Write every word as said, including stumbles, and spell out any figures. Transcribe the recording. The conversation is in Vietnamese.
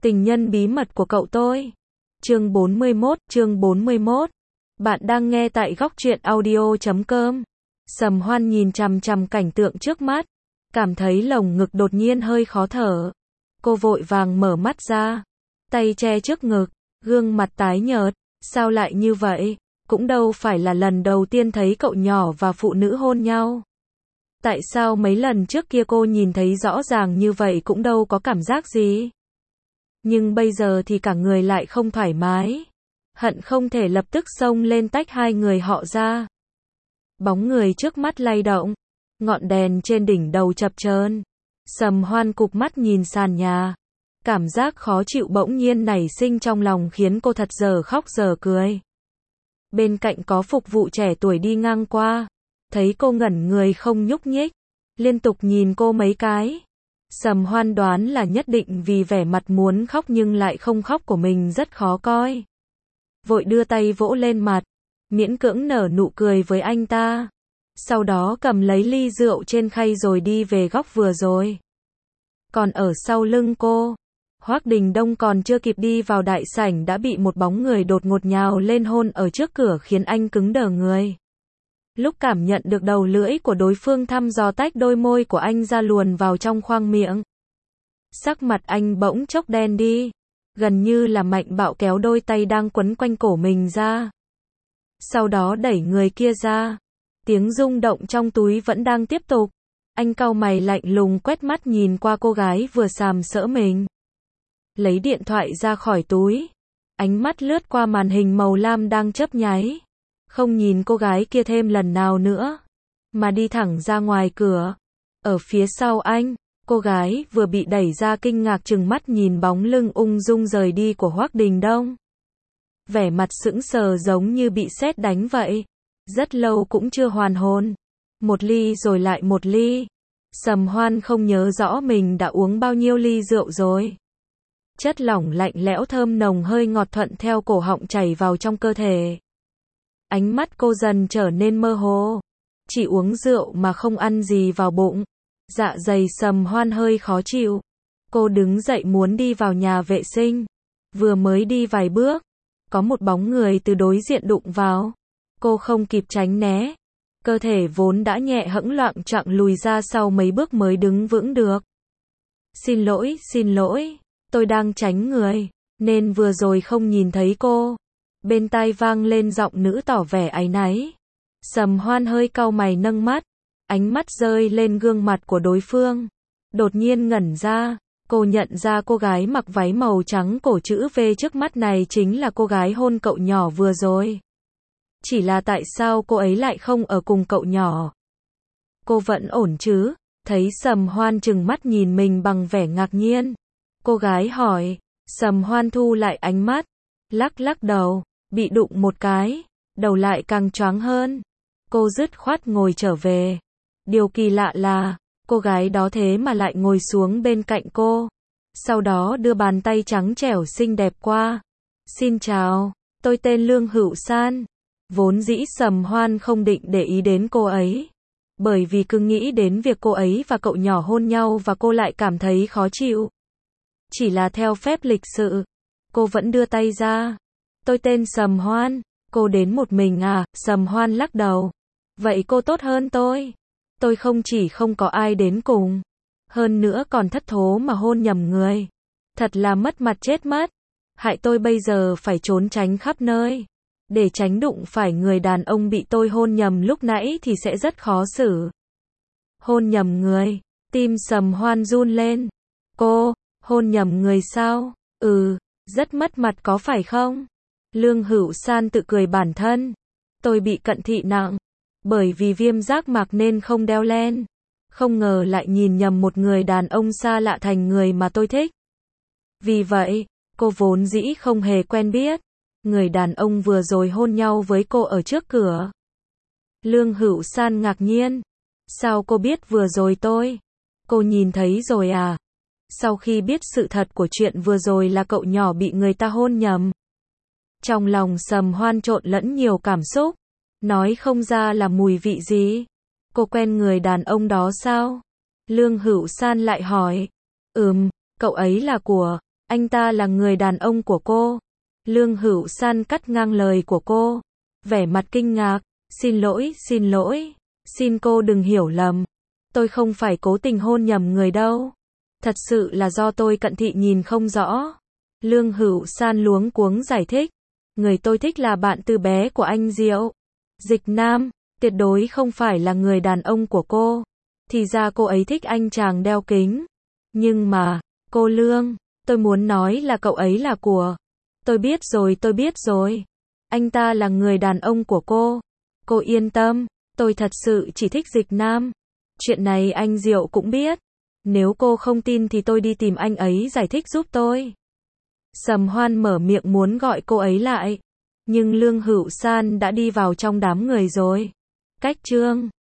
Tình nhân bí mật của cậu tôi. Chương bốn mươi mốt, chương bốn mươi mốt. Bạn đang nghe tại góc truyện audio chấm com. Sầm Hoan nhìn chằm chằm cảnh tượng trước mắt, cảm thấy lồng ngực đột nhiên hơi khó thở. Cô vội vàng mở mắt ra, tay che trước ngực, gương mặt tái nhợt. Sao lại như vậy? Cũng đâu phải là lần đầu tiên thấy cậu nhỏ và phụ nữ hôn nhau. Tại sao mấy lần trước kia cô nhìn thấy rõ ràng như vậy cũng đâu có cảm giác gì? Nhưng bây giờ thì cả người lại không thoải mái. Hận không thể lập tức xông lên tách hai người họ ra. Bóng người trước mắt lay động, ngọn đèn trên đỉnh đầu chập chờn. Sầm Hoan cụp mắt nhìn sàn nhà. Cảm giác khó chịu bỗng nhiên nảy sinh trong lòng khiến cô thật giờ khóc giờ cười. Bên cạnh có phục vụ trẻ tuổi đi ngang qua, thấy cô ngẩn người không nhúc nhích, liên tục nhìn cô mấy cái. Sầm Hoan đoán là nhất định vì vẻ mặt muốn khóc nhưng lại không khóc của mình rất khó coi. Vội đưa tay vỗ lên mặt, miễn cưỡng nở nụ cười với anh ta. Sau đó cầm lấy ly rượu trên khay rồi đi về góc vừa rồi. Còn ở sau lưng cô, Hoắc Đình Đông còn chưa kịp đi vào đại sảnh đã bị một bóng người đột ngột nhào lên hôn ở trước cửa khiến anh cứng đờ người. Lúc cảm nhận được đầu lưỡi của đối phương thăm dò tách đôi môi của anh ra luồn vào trong khoang miệng, sắc mặt anh bỗng chốc đen đi, gần như là mạnh bạo kéo đôi tay đang quấn quanh cổ mình ra. Sau đó đẩy người kia ra. Tiếng rung động trong túi vẫn đang tiếp tục. Anh cau mày lạnh lùng quét mắt nhìn qua cô gái vừa sàm sỡ mình. Lấy điện thoại ra khỏi túi. Ánh mắt lướt qua màn hình màu lam đang chớp nháy. Không nhìn cô gái kia thêm lần nào nữa, mà đi thẳng ra ngoài cửa. Ở phía sau anh, cô gái vừa bị đẩy ra kinh ngạc trừng mắt nhìn bóng lưng ung dung rời đi của Hoắc Đình Đông. Vẻ mặt sững sờ giống như bị sét đánh vậy. Rất lâu cũng chưa hoàn hồn. Một ly rồi lại một ly. Sầm Hoan không nhớ rõ mình đã uống bao nhiêu ly rượu rồi. Chất lỏng lạnh lẽo thơm nồng hơi ngọt thuận theo cổ họng chảy vào trong cơ thể. Ánh mắt cô dần trở nên mơ hồ. Chỉ uống rượu mà không ăn gì vào bụng. Dạ dày Sầm Hoan hơi khó chịu. Cô đứng dậy muốn đi vào nhà vệ sinh. Vừa mới đi vài bước, có một bóng người từ đối diện đụng vào. Cô không kịp tránh né. Cơ thể vốn đã nhẹ hẫng loạng choạng lùi ra sau mấy bước mới đứng vững được. Xin lỗi, xin lỗi. Tôi đang tránh người, nên vừa rồi không nhìn thấy cô. Bên tai vang lên giọng nữ tỏ vẻ áy náy. Sầm Hoan hơi cau mày nâng mắt. Ánh mắt rơi lên gương mặt của đối phương. Đột nhiên ngẩn ra. Cô nhận ra cô gái mặc váy màu trắng cổ chữ V trước mắt này chính là cô gái hôn cậu nhỏ vừa rồi. Chỉ là tại sao cô ấy lại không ở cùng cậu nhỏ? Cô vẫn ổn chứ? Thấy Sầm Hoan trừng mắt nhìn mình bằng vẻ ngạc nhiên. Cô gái hỏi. Sầm Hoan thu lại ánh mắt, lắc lắc đầu, bị đụng một cái, đầu lại càng choáng hơn. Cô dứt khoát ngồi trở về. Điều kỳ lạ là, cô gái đó thế mà lại ngồi xuống bên cạnh cô. Sau đó đưa bàn tay trắng trẻo xinh đẹp qua. Xin chào, tôi tên Lương Hữu San. Vốn dĩ Sầm Hoan không định để ý đến cô ấy. Bởi vì cứ nghĩ đến việc cô ấy và cậu nhỏ hôn nhau và cô lại cảm thấy khó chịu. Chỉ là theo phép lịch sự, cô vẫn đưa tay ra. Tôi tên Sầm Hoan. Cô đến một mình à? Sầm Hoan lắc đầu. Vậy cô tốt hơn tôi. Tôi không chỉ không có ai đến cùng, hơn nữa còn thất thố mà hôn nhầm người. Thật là mất mặt chết mất. Hại tôi bây giờ phải trốn tránh khắp nơi. Để tránh đụng phải người đàn ông bị tôi hôn nhầm lúc nãy thì sẽ rất khó xử. Hôn nhầm người. Tim Sầm Hoan run lên. Cô, hôn nhầm người sao? Ừ, rất mất mặt có phải không? Lương Hữu San tự cười bản thân. Tôi bị cận thị nặng. Bởi vì viêm giác mạc nên không đeo len. Không ngờ lại nhìn nhầm một người đàn ông xa lạ thành người mà tôi thích. Vì vậy, cô vốn dĩ không hề quen biết người đàn ông vừa rồi hôn nhau với cô ở trước cửa. Lương Hữu San ngạc nhiên. Sao cô biết vừa rồi tôi? Cô nhìn thấy rồi à? Sau khi biết sự thật của chuyện vừa rồi là cậu nhỏ bị người ta hôn nhầm. Trong lòng Sầm Hoan trộn lẫn nhiều cảm xúc. Nói không ra là mùi vị gì. Cô quen người đàn ông đó sao? Lương Hữu San lại hỏi. Ừm, cậu ấy là của Anh ta là người đàn ông của cô. Lương Hữu San cắt ngang lời của cô. Vẻ mặt kinh ngạc. Xin lỗi, xin lỗi. Xin cô đừng hiểu lầm. Tôi không phải cố tình hôn nhầm người đâu. Thật sự là do tôi cận thị nhìn không rõ. Lương Hữu San luống cuống giải thích. Người tôi thích là bạn từ bé của anh Diệu. Dịch Nam, tuyệt đối không phải là người đàn ông của cô. Thì ra cô ấy thích anh chàng đeo kính. Nhưng mà, cô Lương, tôi muốn nói là cậu ấy là của. Tôi biết rồi, tôi biết rồi. Anh ta là người đàn ông của cô. Cô yên tâm, tôi thật sự chỉ thích Dịch Nam. Chuyện này anh Diệu cũng biết. Nếu cô không tin thì tôi đi tìm anh ấy giải thích giúp tôi. Sầm Hoan mở miệng muốn gọi cô ấy lại. Nhưng Lương Hữu San đã đi vào trong đám người rồi. Cách chương